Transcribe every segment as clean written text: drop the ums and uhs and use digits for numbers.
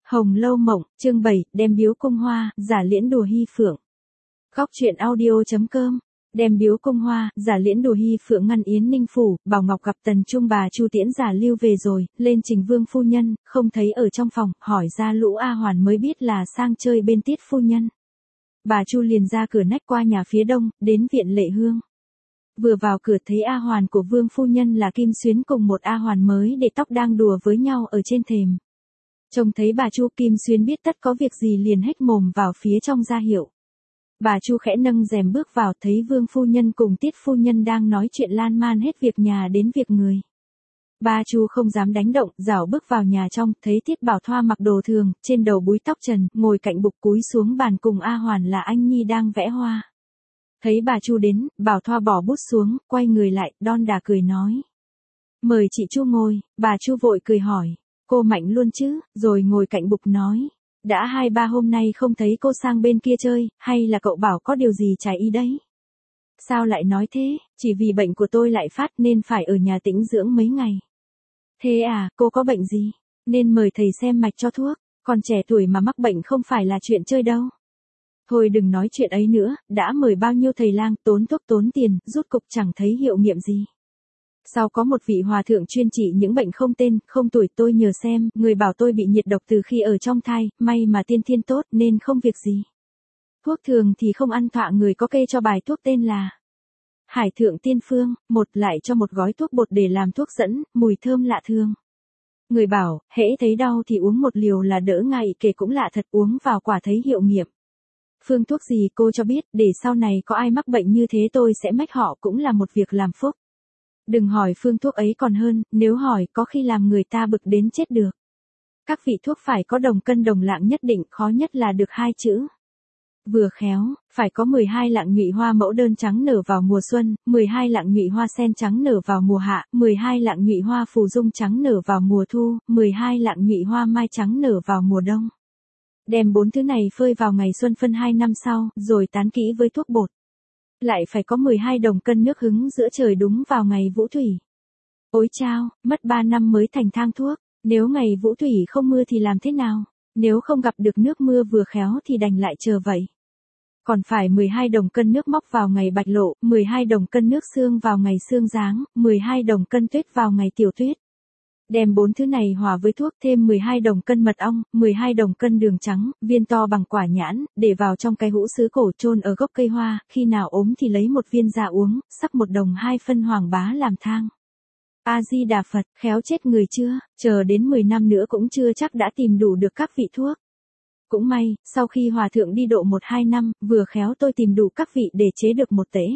Hồng Lâu Mộng, chương 7, đem biếu cung hoa, giả liễn đùa hy phượng. Góc truyện audio.com. Đem biếu cung hoa, giả liễn đùa hy phượng ngăn Yến Ninh phủ, Bảo Ngọc gặp Tần Trung bà Chu Tiễn giả lưu về rồi, lên trình vương phu nhân, không thấy ở trong phòng, hỏi ra Lũ A Hoàn mới biết là sang chơi bên Tiết phu nhân. Bà Chu liền ra cửa nách qua nhà phía đông, đến viện Lệ Hương. Vừa vào cửa thấy A Hoàn của vương phu nhân là Kim Xuyến cùng một A Hoàn mới để tóc đang đùa với nhau ở trên thềm. Trông thấy bà Chu, Kim Xuyến biết tất có việc gì liền hét mồm vào phía trong ra hiệu. Bà Chu khẽ nâng rèm bước vào, thấy vương phu nhân cùng Tiết phu nhân đang nói chuyện lan man hết việc nhà đến việc người. Bà Chu không dám đánh động, rảo bước vào nhà trong, thấy Tiết Bảo Thoa mặc đồ thường, trên đầu búi tóc trần, ngồi cạnh bục cúi xuống bàn cùng A Hoàn là anh Nhi đang vẽ hoa. Thấy bà Chu đến, Bảo Thoa bỏ bút xuống, quay người lại, đon đà cười nói: "Mời chị Chu ngồi." Bà Chu vội cười hỏi: "Cô mạnh luôn chứ?" Rồi ngồi cạnh bục nói: "Đã 2-3 hôm nay không thấy cô sang bên kia chơi, hay là cậu bảo có điều gì trái ý đấy?" "Sao lại nói thế, chỉ vì bệnh của tôi lại phát nên phải ở nhà tĩnh dưỡng mấy ngày." "Thế à, cô có bệnh gì? Nên mời thầy xem mạch cho thuốc, còn trẻ tuổi mà mắc bệnh không phải là chuyện chơi đâu." "Thôi đừng nói chuyện ấy nữa, đã mời bao nhiêu thầy lang, tốn thuốc tốn tiền, rút cục chẳng thấy hiệu nghiệm gì. Sau có một vị hòa thượng chuyên trị những bệnh không tên, không tuổi, tôi nhờ xem, người bảo tôi bị nhiệt độc từ khi ở trong thai, may mà tiên thiên tốt nên không việc gì. Thuốc thường thì không ăn, thọa người có kê cho bài thuốc tên là Hải Thượng Tiên Phương, một lại cho một gói thuốc bột để làm thuốc dẫn, mùi thơm lạ thường. Người bảo, hễ thấy đau thì uống một liều là đỡ ngay, kể cũng lạ thật, uống vào quả thấy hiệu nghiệm. Phương thuốc gì cô cho biết, để sau này có ai mắc bệnh như thế tôi sẽ mách họ, cũng là một việc làm phúc. Đừng hỏi phương thuốc ấy còn hơn, nếu hỏi có khi làm người ta bực đến chết được. Các vị thuốc phải có đồng cân đồng lạng nhất định, khó nhất là được 2 chữ. Vừa khéo, phải có 12 lạng nhụy hoa mẫu đơn trắng nở vào mùa xuân, 12 lạng nhụy hoa sen trắng nở vào mùa hạ, 12 lạng nhụy hoa phù dung trắng nở vào mùa thu, 12 lạng nhụy hoa mai trắng nở vào mùa đông. Đem 4 thứ này phơi vào ngày xuân phân 2 năm sau, rồi tán kỹ với thuốc bột. Lại phải có 12 đồng cân nước hứng giữa trời đúng vào ngày vũ thủy. Ôi chao, mất 3 năm mới thành thang thuốc, nếu ngày vũ thủy không mưa thì làm thế nào? Nếu không gặp được nước mưa vừa khéo thì đành lại chờ vậy. Còn phải 12 đồng cân nước móc vào ngày bạch lộ, 12 đồng cân nước sương vào ngày sương giáng, 12 đồng cân tuyết vào ngày tiểu tuyết. Đem 4 thứ này hòa với thuốc, thêm 12 đồng cân mật ong, 12 đồng cân đường trắng, viên to bằng quả nhãn, để vào trong cái hũ sứ cổ chôn ở gốc cây hoa, khi nào ốm thì lấy một viên ra uống, sắc 1 đồng 2 phân hoàng bá làm thang. A Di Đà Phật, khéo chết người chưa, chờ đến 10 năm nữa cũng chưa chắc đã tìm đủ được các vị thuốc. Cũng may, sau khi hòa thượng đi độ 1-2 năm, vừa khéo tôi tìm đủ các vị để chế được một tễ.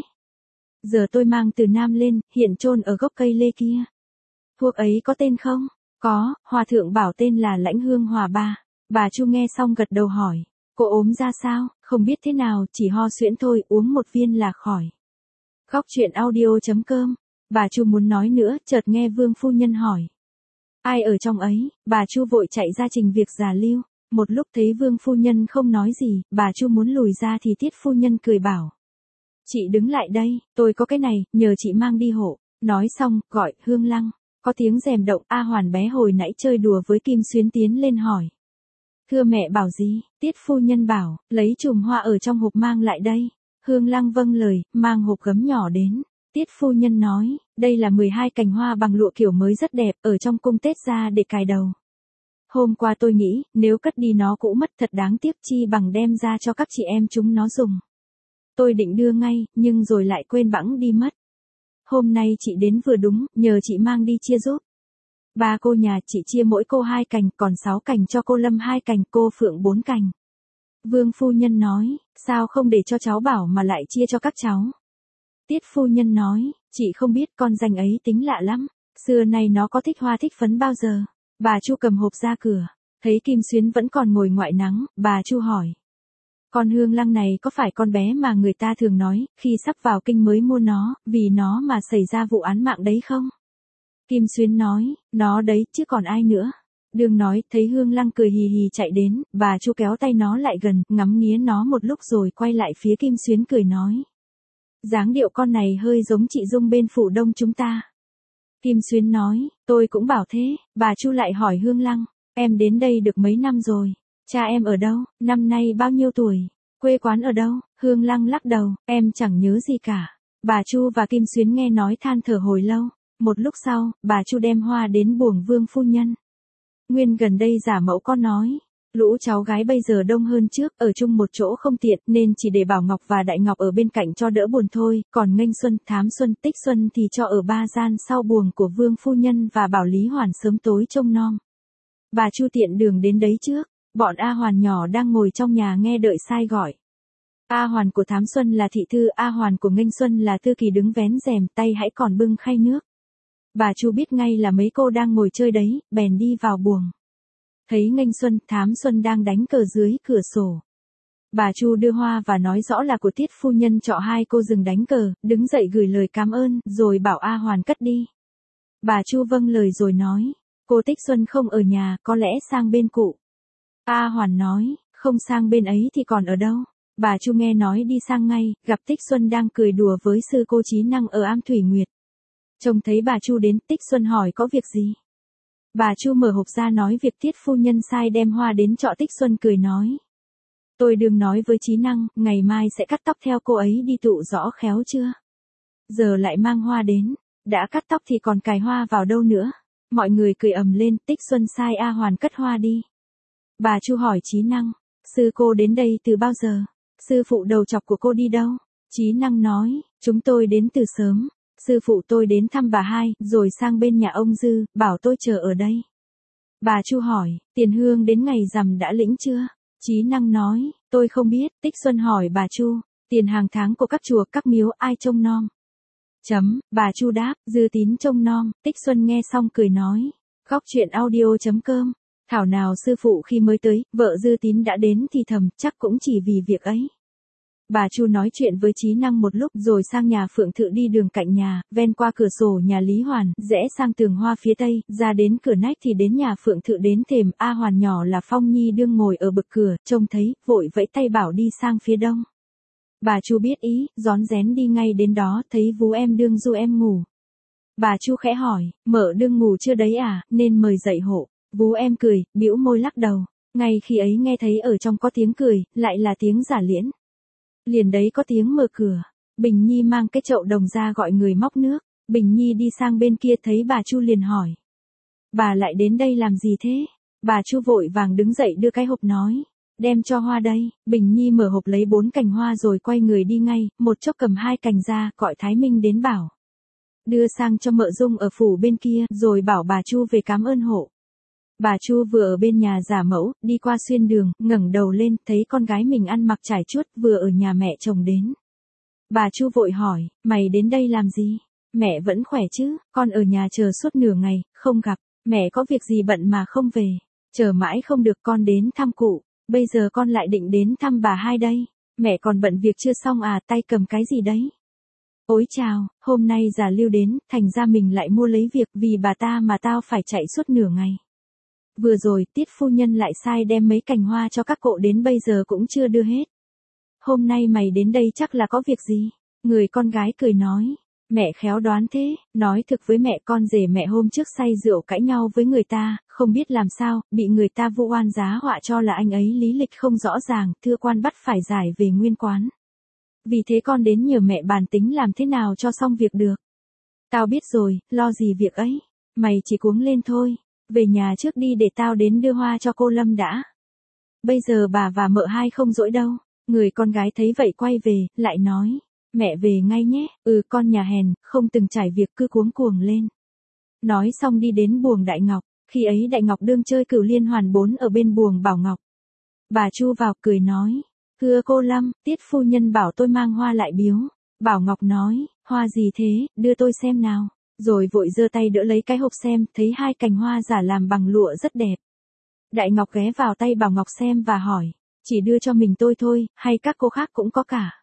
Giờ tôi mang từ Nam lên, hiện chôn ở gốc cây lê kia. Thuốc ấy có tên không?" "Có, hòa thượng bảo tên là Lãnh Hương Hòa Ba." Bà Chu nghe xong gật đầu hỏi: "Cô ốm ra sao?" "Không biết thế nào, chỉ ho suyễn thôi, uống 1 viên là khỏi." Góc truyện audio.com. Bà Chu muốn nói nữa, chợt nghe vương phu nhân hỏi: "Ai ở trong ấy?" Bà Chu vội chạy ra trình việc già lưu. Một lúc thấy vương phu nhân không nói gì, bà Chu muốn lùi ra thì Tiết phu nhân cười bảo: "Chị đứng lại đây, tôi có cái này, nhờ chị mang đi hộ." Nói xong, gọi Hương Lăng. Có tiếng rèm động, A Hoàn bé hồi nãy chơi đùa với Kim Xuyến tiến lên hỏi: "Thưa mẹ bảo gì?" Tiết phu nhân bảo: "Lấy chùm hoa ở trong hộp mang lại đây." Hương Lăng vâng lời, mang hộp gấm nhỏ đến. Tiết phu nhân nói: "Đây là 12 cành hoa bằng lụa kiểu mới rất đẹp, ở trong cung Tết ra để cài đầu. Hôm qua tôi nghĩ, nếu cất đi nó cũ mất thật đáng tiếc, chi bằng đem ra cho các chị em chúng nó dùng. Tôi định đưa ngay, nhưng rồi lại quên bẵng đi mất. Hôm nay chị đến vừa đúng, nhờ chị mang đi chia giúp. 3 cô nhà chị chia mỗi cô 2 cành, còn 6 cành cho cô Lâm 2 cành, cô Phượng 4 cành." Vương phu nhân nói: "Sao không để cho cháu Bảo mà lại chia cho các cháu?" Tiết phu nhân nói: "Chị không biết, con danh ấy tính lạ lắm. Xưa nay nó có thích hoa thích phấn bao giờ." Bà Chu cầm hộp ra cửa, thấy Kim Xuyến vẫn còn ngồi ngoại nắng, bà Chu hỏi: "Con Hương Lăng này có phải con bé mà người ta thường nói, khi sắp vào kinh mới mua nó, vì nó mà xảy ra vụ án mạng đấy không?" Kim Xuyến nói: "Nó đấy, chứ còn ai nữa." Đương nói, thấy Hương Lăng cười hì hì chạy đến, bà Chu kéo tay nó lại gần, ngắm nghía nó một lúc rồi quay lại phía Kim Xuyến cười nói: "Dáng điệu con này hơi giống chị Dung bên phủ Đông chúng ta." Kim Xuyến nói: "Tôi cũng bảo thế." Bà Chu lại hỏi Hương Lăng: Em đến đây được mấy năm rồi. Cha em ở đâu? Năm nay bao nhiêu tuổi? Quê quán ở đâu? Hương Lăng lắc đầu, em chẳng nhớ gì cả. Bà Chu và Kim Xuyến nghe nói than thở hồi lâu. Một lúc sau, bà Chu đem hoa đến buồng Vương phu nhân. Nguyên gần đây giả mẫu con nói. Lũ cháu gái bây giờ đông hơn trước, ở chung một chỗ không tiện, nên chỉ để Bảo Ngọc và Đại Ngọc ở bên cạnh cho đỡ buồn thôi, còn Nghênh Xuân, Thám Xuân, Tích Xuân thì cho ở ba gian sau buồng của Vương phu nhân và bảo Lý Hoàn sớm tối trông nom. Bà Chu tiện đường đến đấy trước, bọn A Hoàn nhỏ đang ngồi trong nhà nghe đợi sai gọi. A Hoàn của Thám Xuân là thị thư, A Hoàn của Nghênh Xuân là thư kỳ đứng vén rèm, tay hãy còn bưng khay nước. Bà Chu biết ngay là mấy cô đang ngồi chơi đấy, bèn đi vào buồng. Thấy Nghênh Xuân, Thám Xuân đang đánh cờ dưới cửa sổ. Bà Chu đưa hoa và nói rõ là của Tiết phu nhân trọ hai cô dừng đánh cờ, đứng dậy gửi lời cảm ơn, rồi bảo A Hoàn cất đi. Bà Chu vâng lời rồi nói, cô Tích Xuân không ở nhà, có lẽ sang bên cụ. A Hoàn nói, không sang bên ấy thì còn ở đâu. Bà Chu nghe nói đi sang ngay, gặp Tích Xuân đang cười đùa với sư cô Trí Năng ở Am Thủy Nguyệt. Trông thấy bà Chu đến, Tích Xuân hỏi có việc gì. Bà Chu mở hộp ra nói việc Tiết phu nhân sai đem hoa đến trọ. Tích Xuân cười nói. Tôi đừng nói với Trí Năng, ngày mai sẽ cắt tóc theo cô ấy đi tụ rõ khéo chưa? Giờ lại mang hoa đến, đã cắt tóc thì còn cài hoa vào đâu nữa? Mọi người cười ầm lên. Tích Xuân sai A Hoàn cất hoa đi. Bà Chu hỏi Trí Năng, sư cô đến đây từ bao giờ? Sư phụ đầu chọc của cô đi đâu? Trí Năng nói, chúng tôi đến từ sớm. Sư phụ tôi đến thăm bà hai, rồi sang bên nhà ông Dư, bảo tôi chờ ở đây. Bà Chu hỏi, tiền hương đến ngày rằm đã lĩnh chưa? Trí Năng nói, tôi không biết. Tích Xuân hỏi bà Chu, tiền hàng tháng của các chùa, các miếu ai trông nom? Bà Chu đáp, Dư Tín trông nom. Tích Xuân nghe xong cười nói, góc chuyện audio.com. Thảo nào sư phụ khi mới tới, vợ Dư Tín đã đến thì thầm, chắc cũng chỉ vì việc ấy. Bà Chu nói chuyện với Trí Năng một lúc rồi sang nhà Phượng Thự đi đường cạnh nhà, ven qua cửa sổ nhà Lý Hoàn, rẽ sang tường hoa phía tây, ra đến cửa nách thì đến nhà Phượng Thự. Đến thềm, A Hoàn nhỏ là Phong Nhi đương ngồi ở bậc cửa, trông thấy, vội vẫy tay bảo đi sang phía đông. Bà Chu biết ý, rón rén đi ngay đến đó, thấy vú em đương du em ngủ. Bà Chu khẽ hỏi, mợ đương ngủ chưa đấy à, nên mời dậy hộ. Vú em cười, bĩu môi lắc đầu. Ngay khi ấy nghe thấy ở trong có tiếng cười, lại là tiếng giả liễn. Liền đấy có tiếng mở cửa. Bình Nhi mang cái chậu đồng ra gọi người móc nước. Bình Nhi đi sang bên kia thấy bà Chu liền hỏi. Bà lại đến đây làm gì thế? Bà Chu vội vàng đứng dậy đưa cái hộp nói. Đem cho hoa đây. Bình Nhi mở hộp lấy 4 cành hoa rồi quay người đi ngay, một chốc cầm 2 cành ra, gọi Thái Minh đến bảo. Đưa sang cho mợ Dung ở phủ bên kia, rồi bảo bà Chu về cảm ơn hộ. Bà Chu vừa ở bên nhà giả mẫu, đi qua xuyên đường, ngẩng đầu lên, thấy con gái mình ăn mặc trải chuốt, vừa ở nhà mẹ chồng đến. Bà Chu vội hỏi, mày đến đây làm gì? Mẹ vẫn khỏe chứ, con ở nhà chờ suốt nửa ngày, không gặp, mẹ có việc gì bận mà không về. Chờ mãi không được con đến thăm cụ, bây giờ con lại định đến thăm bà hai đây. Mẹ còn bận việc chưa xong à, tay cầm cái gì đấy? Ôi chào, hôm nay già Lưu đến, thành ra mình lại mua lấy việc, vì bà ta mà tao phải chạy suốt nửa ngày. Vừa rồi, Tiết phu nhân lại sai đem mấy cành hoa cho các cộ đến bây giờ cũng chưa đưa hết. Hôm nay mày đến đây chắc là có việc gì? Người con gái cười nói. Mẹ khéo đoán thế, nói thực với mẹ, con rể mẹ hôm trước say rượu cãi nhau với người ta, không biết làm sao, bị người ta vu oan giá họa cho là anh ấy lý lịch không rõ ràng, thưa quan bắt phải giải về nguyên quán. Vì thế con đến nhờ mẹ bàn tính làm thế nào cho xong việc được. Tao biết rồi, lo gì việc ấy, mày chỉ cuống lên thôi. Về nhà trước đi để tao đến đưa hoa cho cô Lâm đã. Bây giờ bà và mợ hai không rỗi đâu. Người con gái thấy vậy quay về, lại nói. Mẹ về ngay nhé, con nhà hèn, không từng trải việc cứ cuống cuồng lên. Nói xong đi đến buồng Đại Ngọc, khi ấy Đại Ngọc đương chơi cửu liên hoàn 4 ở bên buồng Bảo Ngọc. Bà Chu vào cười nói. Thưa cô Lâm, Tiết phu nhân bảo tôi mang hoa lại biếu. Bảo Ngọc nói, hoa gì thế, đưa tôi xem nào. Rồi vội giơ tay đỡ lấy cái hộp xem, thấy 2 cành hoa giả làm bằng lụa rất đẹp. Đại Ngọc ghé vào tay Bảo Ngọc xem và hỏi, chỉ đưa cho mình tôi thôi, hay các cô khác cũng có cả?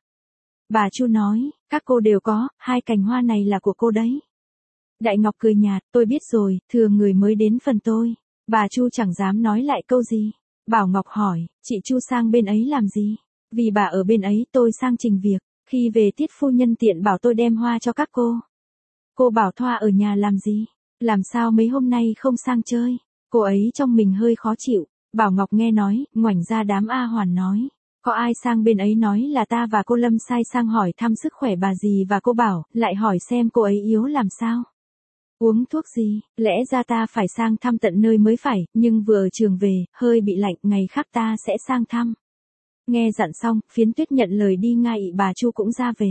Bà Chu nói, các cô đều có, 2 cành hoa này là của cô đấy. Đại Ngọc cười nhạt, tôi biết rồi, thừa người mới đến phần tôi. Bà Chu chẳng dám nói lại câu gì. Bảo Ngọc hỏi, chị Chu sang bên ấy làm gì? Vì bà ở bên ấy tôi sang trình việc, khi về Tiết phu nhân tiện bảo tôi đem hoa cho các cô. Cô bảo Thoa ở nhà làm gì? Làm sao mấy hôm nay không sang chơi? Cô ấy trong mình hơi khó chịu. Bảo Ngọc nghe nói, ngoảnh ra đám A Hoàn nói. Có ai sang bên ấy nói là ta và cô Lâm sai sang hỏi thăm sức khỏe bà dì và cô Bảo, lại hỏi xem cô ấy yếu làm sao. Uống thuốc gì, lẽ ra ta phải sang thăm tận nơi mới phải, nhưng vừa ở trường về, hơi bị lạnh, ngày khác ta sẽ sang thăm. Nghe dặn xong, Phiến Tuyết nhận lời đi ngay, bà Chu cũng ra về.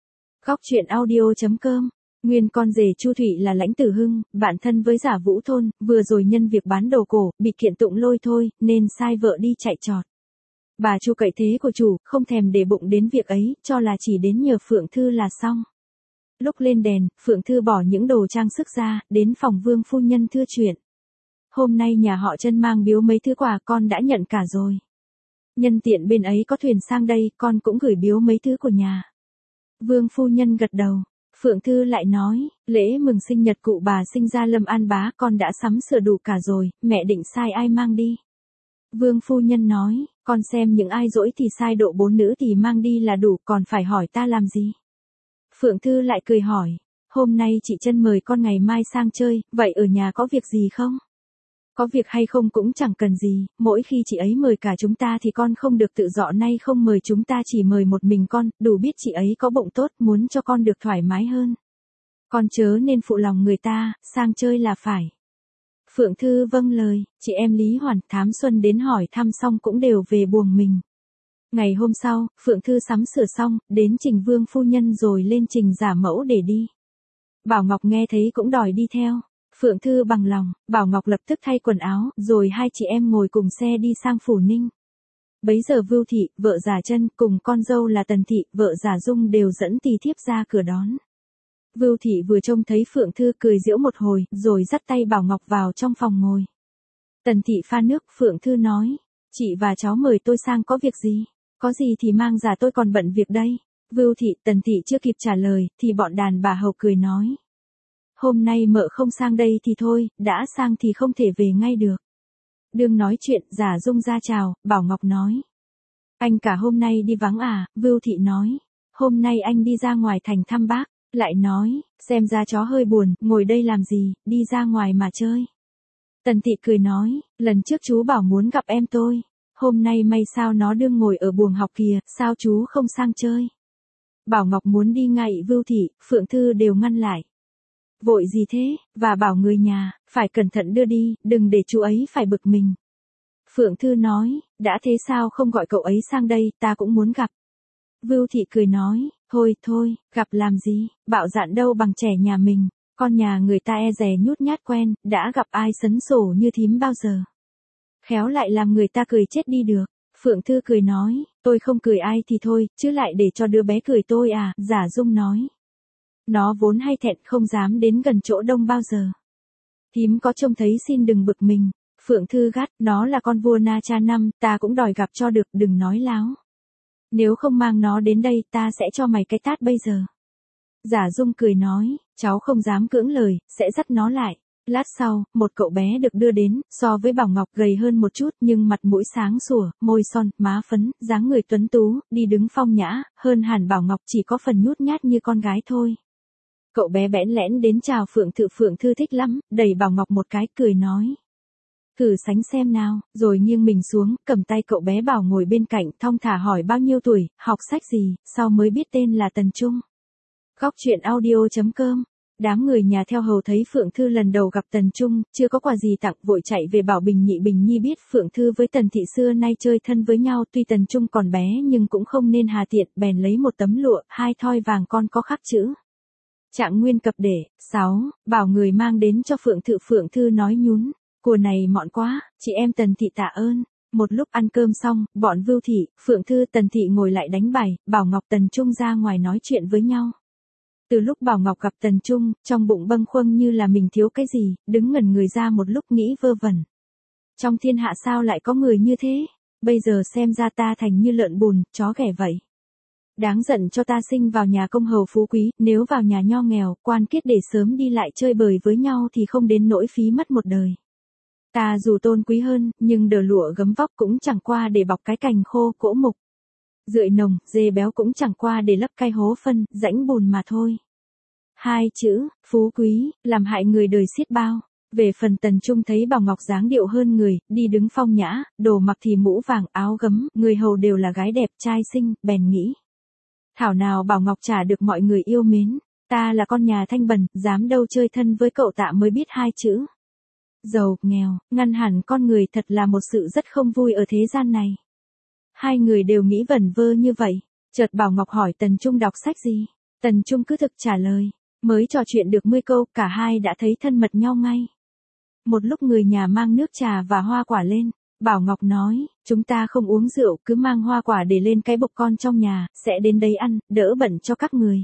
Góc truyện audio.com. Nguyên con rể Chu Thụy là Lãnh Tử Hưng, bạn thân với Giả Vũ Thôn, vừa rồi nhân việc bán đồ cổ, bị kiện tụng lôi thôi, nên sai vợ đi chạy trọt. Bà Chu cậy thế của chủ, không thèm để bụng đến việc ấy, cho là chỉ đến nhờ Phượng Thư là xong. Lúc lên đèn, Phượng Thư bỏ những đồ trang sức ra, đến phòng Vương phu nhân thưa chuyện. Hôm nay nhà họ Trân mang biếu mấy thứ quà, con đã nhận cả rồi. Nhân tiện bên ấy có thuyền sang đây, con cũng gửi biếu mấy thứ của nhà. Vương phu nhân gật đầu. Phượng Thư lại nói, lễ mừng sinh nhật cụ bà sinh ra Lâm An Bá con đã sắm sửa đủ cả rồi, mẹ định sai ai mang đi. Vương phu nhân nói, con xem những ai dỗi thì sai độ 4 nữ thì mang đi là đủ, còn phải hỏi ta làm gì. Phượng Thư lại cười hỏi, hôm nay chị Trân mời con ngày mai sang chơi, vậy ở nhà có việc gì không? Có việc hay không cũng chẳng cần gì, mỗi khi chị ấy mời cả chúng ta thì con không được tự dọ, nay không mời chúng ta chỉ mời một mình con, đủ biết chị ấy có bụng tốt, muốn cho con được thoải mái hơn. Con chớ nên phụ lòng người ta, sang chơi là phải. Phượng Thư vâng lời, chị em Lý Hoàn, Thám Xuân đến hỏi thăm xong cũng đều về buồng mình. Ngày hôm sau, Phượng Thư sắm sửa xong, đến trình Vương phu nhân rồi lên trình giả mẫu để đi. Bảo Ngọc nghe thấy cũng đòi đi theo. Phượng Thư bằng lòng, Bảo Ngọc lập tức thay quần áo, rồi hai chị em ngồi cùng xe đi sang Phủ Ninh. Bấy giờ Vưu Thị, vợ già Trân, cùng con dâu là Tần Thị, vợ già Dung đều dẫn tỳ thiếp ra cửa đón. Vưu Thị vừa trông thấy Phượng Thư cười giễu một hồi, rồi dắt tay Bảo Ngọc vào trong phòng ngồi. Tần Thị pha nước, Phượng Thư nói, chị và cháu mời tôi sang có việc gì? Có gì thì mang ra, tôi còn bận việc đây. Vưu Thị, Tần Thị chưa kịp trả lời, thì bọn đàn bà hầu cười nói. Hôm nay mợ không sang đây thì thôi, đã sang thì không thể về ngay được. Đương nói chuyện, Giả Dung ra chào, Bảo Ngọc nói. Anh cả hôm nay đi vắng à, Vưu Thị nói. Hôm nay anh đi ra ngoài thành thăm bác, lại nói, xem ra chó hơi buồn, ngồi đây làm gì, đi ra ngoài mà chơi. Tần Thị cười nói, lần trước chú bảo muốn gặp em tôi. Hôm nay may sao nó đương ngồi ở buồng học kìa, sao chú không sang chơi. Bảo Ngọc muốn đi ngay, Vưu Thị, Phượng Thư đều ngăn lại. Vội gì thế, và bảo người nhà, phải cẩn thận đưa đi, đừng để chú ấy phải bực mình. Phượng Thư nói, đã thế sao không gọi cậu ấy sang đây, ta cũng muốn gặp. Vưu Thị cười nói, thôi, gặp làm gì, bạo dạn đâu bằng trẻ nhà mình, con nhà người ta e dè nhút nhát quen, đã gặp ai sấn sổ như thím bao giờ. Khéo lại làm người ta cười chết đi được. Phượng Thư cười nói, tôi không cười ai thì thôi, chứ lại để cho đứa bé cười tôi à, Giả Dung nói. Nó vốn hay thẹn không dám đến gần chỗ đông bao giờ. Thím có trông thấy xin đừng bực mình. Phượng Thư gắt, nó là con vua Na Cha Năm, ta cũng đòi gặp cho được, đừng nói láo. Nếu không mang nó đến đây, ta sẽ cho mày cái tát bây giờ. Giả Dung cười nói, cháu không dám cưỡng lời, sẽ dắt nó lại. Lát sau, một cậu bé được đưa đến, so với Bảo Ngọc gầy hơn một chút nhưng mặt mũi sáng sủa, môi son, má phấn, dáng người tuấn tú, đi đứng phong nhã, hơn hẳn Bảo Ngọc chỉ có phần nhút nhát như con gái thôi. Cậu bé bẽn lẽn đến chào Phượng Thư thích lắm, đẩy Bảo Ngọc một cái, cười nói. Thử sánh xem nào, rồi nghiêng mình xuống, cầm tay cậu bé Bảo ngồi bên cạnh, thong thả hỏi bao nhiêu tuổi, học sách gì, sau mới biết tên là Tần Trung. Góc truyện audio.com. Đám người nhà theo hầu thấy Phượng Thư lần đầu gặp Tần Trung, chưa có quà gì tặng, vội chạy về bảo Bình Nhi biết Phượng Thư với Tần Thị xưa nay chơi thân với nhau, tuy Tần Trung còn bé nhưng cũng không nên hà tiện, bèn lấy một tấm lụa, 2 thoi vàng con có khắc chữ Trạng Nguyên cập để, 6, bảo người mang đến cho Phượng Thư nói nhún, của này mọn quá, chị em Tần Thị tạ ơn. Một lúc ăn cơm xong, bọn Vưu Thị, Phượng Thư, Tần Thị ngồi lại đánh bài, Bảo Ngọc Tần Trung ra ngoài nói chuyện với nhau. Từ lúc Bảo Ngọc gặp Tần Trung, trong bụng bâng khuâng như là mình thiếu cái gì, đứng ngẩn người ra một lúc nghĩ vơ vẩn. Trong thiên hạ sao lại có người như thế? Bây giờ xem ra ta thành như lợn bùn, chó ghẻ vậy. Đáng giận cho ta sinh vào nhà công hầu phú quý, nếu vào nhà nho nghèo, quan kiết để sớm đi lại chơi bời với nhau thì không đến nỗi phí mất một đời. Ta dù tôn quý hơn, nhưng đờ lụa gấm vóc cũng chẳng qua để bọc cái cành khô cỗ mục. Rượi nồng, dê béo cũng chẳng qua để lấp cái hố phân, rãnh bùn mà thôi. 2 chữ, phú quý, làm hại người đời xiết bao. Về phần Tần Trung thấy Bảo Ngọc dáng điệu hơn người, đi đứng phong nhã, đồ mặc thì mũ vàng áo gấm, người hầu đều là gái đẹp trai xinh, bèn nghĩ. Thảo nào Bảo Ngọc chả được mọi người yêu mến, ta là con nhà thanh bần, dám đâu chơi thân với cậu tạ mới biết hai chữ. Giàu, nghèo, ngăn hẳn con người thật là một sự rất không vui ở thế gian này. Hai người đều nghĩ vẩn vơ như vậy, chợt Bảo Ngọc hỏi Tần Trung đọc sách gì. Tần Trung cứ thực trả lời, mới trò chuyện được 10 câu, cả hai đã thấy thân mật nhau ngay. Một lúc người nhà mang nước trà và hoa quả lên, Bảo Ngọc nói, chúng ta không uống rượu, cứ mang hoa quả để lên cái bục con trong nhà, sẽ đến đấy ăn, đỡ bận cho các người.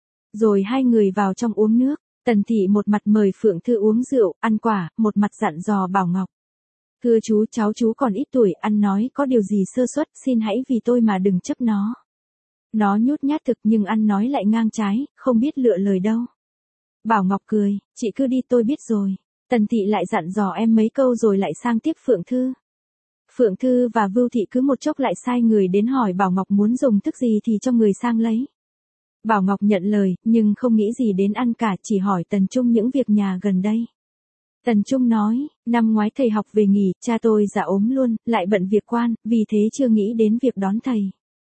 Rồi hai người vào trong uống nước, Tần Thị một mặt mời Phượng Thư uống rượu, ăn quả, một mặt dặn dò Bảo Ngọc. Thưa chú, cháu chú còn ít tuổi, ăn nói có điều gì sơ suất, xin hãy vì tôi mà đừng chấp nó. Nó nhút nhát thực nhưng ăn nói lại ngang trái, không biết lựa lời đâu. Bảo Ngọc cười, chị cứ đi tôi biết rồi. Tần Thị lại dặn dò em mấy câu rồi lại sang tiếp Phượng Thư. Phượng Thư và Vưu Thị cứ một chốc lại sai người đến hỏi Bảo Ngọc muốn dùng thức gì thì cho người sang lấy. Bảo Ngọc nhận lời, nhưng không nghĩ gì đến ăn cả, chỉ hỏi Tần Trung những việc nhà gần đây. Tần Trung nói, năm ngoái thầy học về nghỉ, cha tôi già ốm luôn, lại bận việc quan, vì thế chưa nghĩ đến việc đón thầy.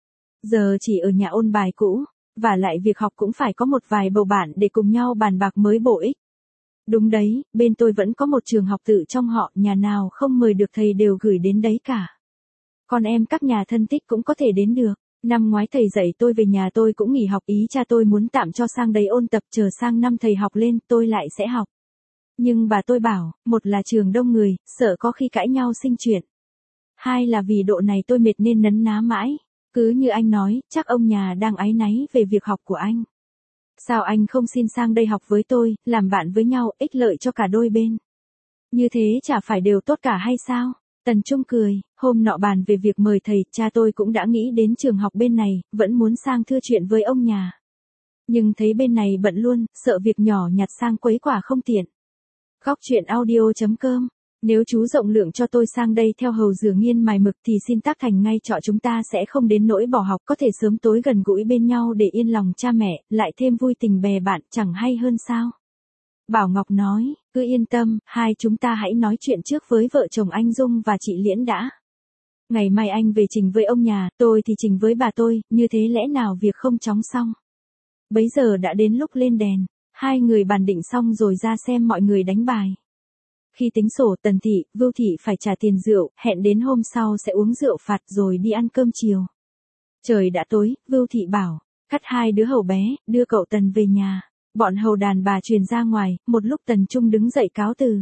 Giờ chỉ ở nhà ôn bài cũ, và lại việc học cũng phải có một vài bầu bạn để cùng nhau bàn bạc mới bổ ích. Đúng đấy, bên tôi vẫn có một trường học tự trong họ, nhà nào không mời được thầy đều gửi đến đấy cả. Con em các nhà thân thích cũng có thể đến được. Năm ngoái thầy dạy tôi về nhà tôi cũng nghỉ học, ý cha tôi muốn tạm cho sang đấy ôn tập, chờ sang năm thầy học lên tôi lại sẽ học. Nhưng bà tôi bảo, một là trường đông người, sợ có khi cãi nhau sinh chuyện. Hai là vì độ này tôi mệt nên nấn ná mãi. Cứ như anh nói, chắc ông nhà đang áy náy về việc học của anh. Sao anh không xin sang đây học với tôi, làm bạn với nhau, ích lợi cho cả đôi bên. Như thế chả phải đều tốt cả hay sao? Tần Trung cười, hôm nọ bàn về việc mời thầy, cha tôi cũng đã nghĩ đến trường học bên này, vẫn muốn sang thưa chuyện với ông nhà. Nhưng thấy bên này bận luôn, sợ việc nhỏ nhặt sang quấy quả không tiện. Góc chuyện audio.com. Nếu chú rộng lượng cho tôi sang đây theo hầu rửa nghiên mài mực thì xin tác thành ngay trọ, chúng ta sẽ không đến nỗi bỏ học, có thể sớm tối gần gũi bên nhau để yên lòng cha mẹ, lại thêm vui tình bè bạn, chẳng hay hơn sao? Bảo Ngọc nói, cứ yên tâm, hai chúng ta hãy nói chuyện trước với vợ chồng anh Dung và chị Liễn đã. Ngày mai anh về trình với ông nhà, tôi thì trình với bà tôi, như thế lẽ nào việc không chóng xong. Bấy giờ đã đến lúc lên đèn, hai người bàn định xong rồi ra xem mọi người đánh bài. Khi tính sổ, Tần Thị, Vưu Thị phải trả tiền rượu, hẹn đến hôm sau sẽ uống rượu phạt rồi đi ăn cơm chiều. Trời đã tối, Vưu Thị bảo, cắt hai đứa hầu bé, đưa cậu Tần về nhà. Bọn hầu đàn bà truyền ra ngoài, một lúc Tần Trung đứng dậy cáo từ.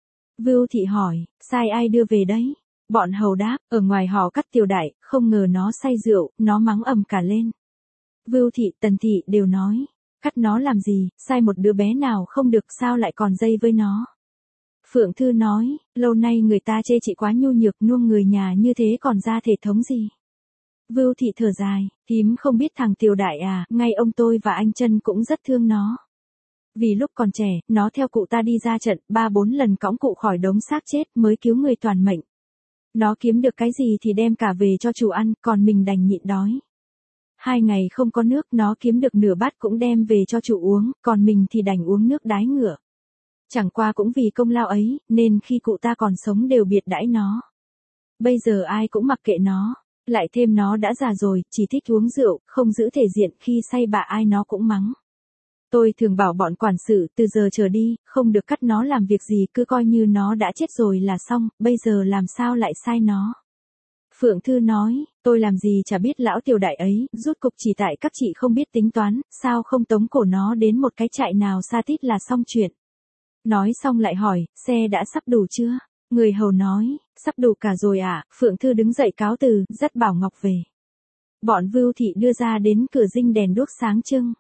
Vưu Thị hỏi, sai ai đưa về đấy? Bọn hầu đáp, ở ngoài họ cắt Tiểu Đại, không ngờ nó say rượu, nó mắng ầm cả lên. Vưu Thị, Tần Thị đều nói, cắt nó làm gì, sai một đứa bé nào không được, sao lại còn dây với nó? Phượng Thư nói, lâu nay người ta chê chị quá nhu nhược, nuông người nhà như thế còn ra thể thống gì? Vưu Thị thở dài, thím không biết thằng Tiểu Đại à, ngay ông tôi và anh Trân cũng rất thương nó. Vì lúc còn trẻ, nó theo cụ ta đi ra trận, 3-4 lần cõng cụ khỏi đống xác chết mới cứu người toàn mệnh. Nó kiếm được cái gì thì đem cả về cho chủ ăn, còn mình đành nhịn đói. 2 ngày không có nước, nó kiếm được nửa bát cũng đem về cho chủ uống, còn mình thì đành uống nước đái ngựa. Chẳng qua cũng vì công lao ấy, nên khi cụ ta còn sống đều biệt đãi nó. Bây giờ ai cũng mặc kệ nó, lại thêm nó đã già rồi, chỉ thích uống rượu, không giữ thể diện, khi say bạ ai nó cũng mắng. Tôi thường bảo bọn quản sự, từ giờ trở đi, không được cắt nó làm việc gì, cứ coi như nó đã chết rồi là xong, bây giờ làm sao lại sai nó. Phượng Thư nói, tôi làm gì chả biết lão Tiểu Đại ấy, rút cục chỉ tại các chị không biết tính toán, sao không tống cổ nó đến một cái trại nào xa tít là xong chuyện. Nói xong lại hỏi, xe đã sắp đủ chưa? Người hầu nói, sắp đủ cả rồi ạ. Phượng Thư đứng dậy cáo từ, dắt Bảo Ngọc về. Bọn Vưu Thị đưa ra đến cửa dinh đèn đuốc sáng trưng.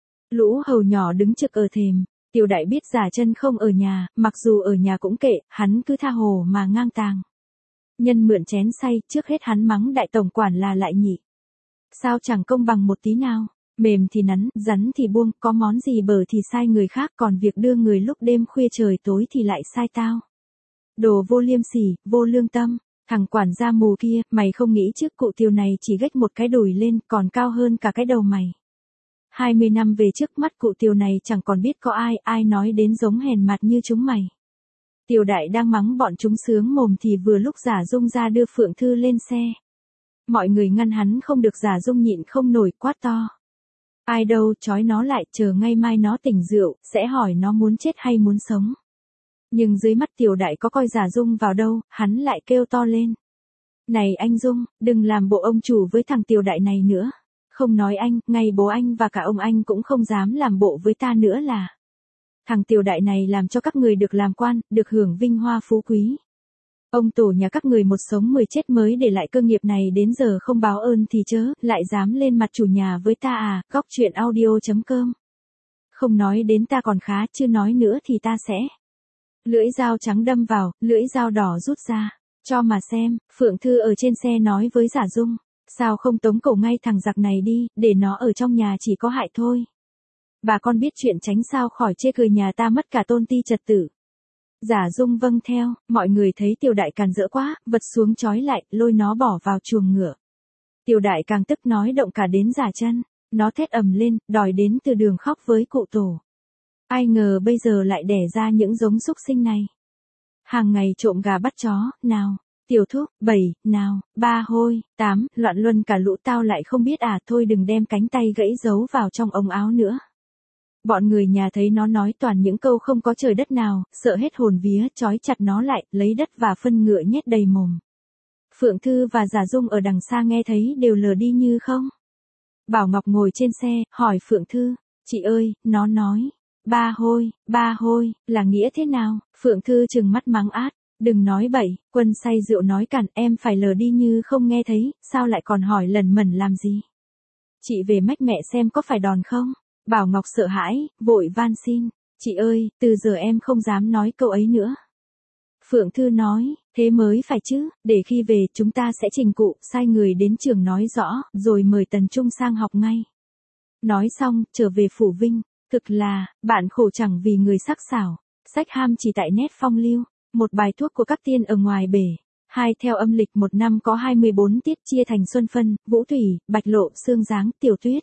Lũ hầu nhỏ đứng trực ở thềm. Tiểu Đại biết giả chân không ở nhà, mặc dù ở nhà cũng kệ, hắn cứ tha hồ mà ngang tàng. Nhân mượn chén say, trước hết hắn mắng đại tổng quản là lại nhị. Sao chẳng công bằng một tí nào? Mềm thì nắn, rắn thì buông, có món gì bở thì sai người khác, còn việc đưa người lúc đêm khuya trời tối thì lại sai tao. Đồ vô liêm sỉ, vô lương tâm, thằng quản gia mù kia, mày không nghĩ trước cụ Tiểu này chỉ gách một cái đùi lên, còn cao hơn cả cái đầu mày. 20 năm về trước mắt cụ Tiểu này chẳng còn biết có ai nói đến giống hèn mặt như chúng mày. Tiểu Đại đang mắng bọn chúng sướng mồm thì vừa lúc Giả Dung ra đưa Phượng Thư lên xe. Mọi người ngăn hắn không được, Giả Dung nhịn không nổi quát to. Ai đâu, trói nó lại, chờ ngày mai nó tỉnh rượu, sẽ hỏi nó muốn chết hay muốn sống. Nhưng dưới mắt Tiểu Đại có coi Giả Dung vào đâu, hắn lại kêu to lên. Này anh Dung, đừng làm bộ ông chủ với thằng Tiểu Đại này nữa. Không nói anh, ngay bố anh và cả ông anh cũng không dám làm bộ với ta nữa là. Thằng Tiểu Đại này làm cho các người được làm quan, được hưởng vinh hoa phú quý. Ông tổ nhà các người một sống 10 chết mới để lại cơ nghiệp này đến giờ không báo ơn thì chớ, lại dám lên mặt chủ nhà với ta à, góc chuyện audio.com. Không nói đến ta còn khá, chứ nói nữa thì ta sẽ. Lưỡi dao trắng đâm vào, lưỡi dao đỏ rút ra. Cho mà xem, Phượng Thư ở trên xe nói với Giả Dung. Sao không tống cổ ngay thằng giặc này đi, để nó ở trong nhà chỉ có hại thôi. Bà con biết chuyện tránh sao khỏi chê cười nhà ta mất cả tôn ti trật tự. Giả Dung vâng theo, mọi người thấy Tiểu Đại càn rỡ quá, vật xuống trói lại, lôi nó bỏ vào chuồng ngựa. Tiểu Đại càng tức nói động cả đến Giả Chân, nó thét ầm lên, đòi đến từ đường khóc với cụ tổ. Ai ngờ bây giờ lại đẻ ra những giống súc sinh này. Hàng ngày trộm gà bắt chó, nào, Tiểu Thúc, 7, nào, 3 hôi, 8, loạn luân cả lũ tao lại không biết à, thôi đừng đem cánh tay gãy giấu vào trong ống áo nữa. Bọn người nhà thấy nó nói toàn những câu không có trời đất nào, sợ hết hồn vía, trói chặt nó lại, lấy đất và phân ngựa nhét đầy mồm. Phượng Thư và Giả Dung ở đằng xa nghe thấy đều lờ đi như không. Bảo Ngọc ngồi trên xe, hỏi Phượng Thư, chị ơi, nó nói, ba hôi, là nghĩa thế nào? Phượng Thư trừng mắt mắng át, đừng nói bậy, quân say rượu nói cản, em phải lờ đi như không nghe thấy, sao lại còn hỏi lần mẩn làm gì? Chị về mách mẹ xem có phải đòn không? Bảo Ngọc sợ hãi, vội van xin, chị ơi, từ giờ em không dám nói câu ấy nữa. Phượng Thư nói, thế mới phải chứ, để khi về chúng ta sẽ trình cụ, sai người đến trường nói rõ, rồi mời Tần Trung sang học ngay. Nói xong, trở về phủ Vinh, thực là, bạn khổ chẳng vì người sắc sảo, sách ham chỉ tại nét phong lưu, một bài thuốc của các tiên ở ngoài bể. 2. Theo âm lịch một năm có 24 tiết chia thành Xuân Phân, Vũ Thủy, Bạch Lộ, Sương Giáng, Tiểu Tuyết.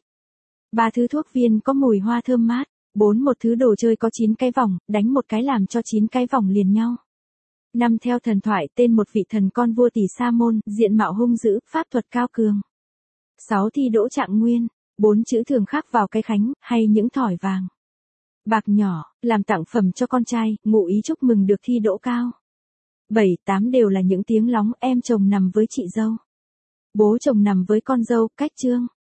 3 thứ thuốc viên có mùi hoa thơm mát. 4. Một thứ đồ chơi có 9 cái vòng, đánh một cái làm cho 9 cái vòng liền nhau. 5. Theo thần thoại tên một vị thần con vua Tỷ Sa Môn, diện mạo hung dữ, pháp thuật cao cường. 6. Thi đỗ trạng nguyên. 4 chữ thường khắc vào cái khánh, hay những thỏi vàng bạc nhỏ, làm tặng phẩm cho con trai, ngụ ý chúc mừng được thi đỗ cao. 7, 8 đều là những tiếng lóng em chồng nằm với chị dâu. Bố chồng nằm với con dâu, cách chương.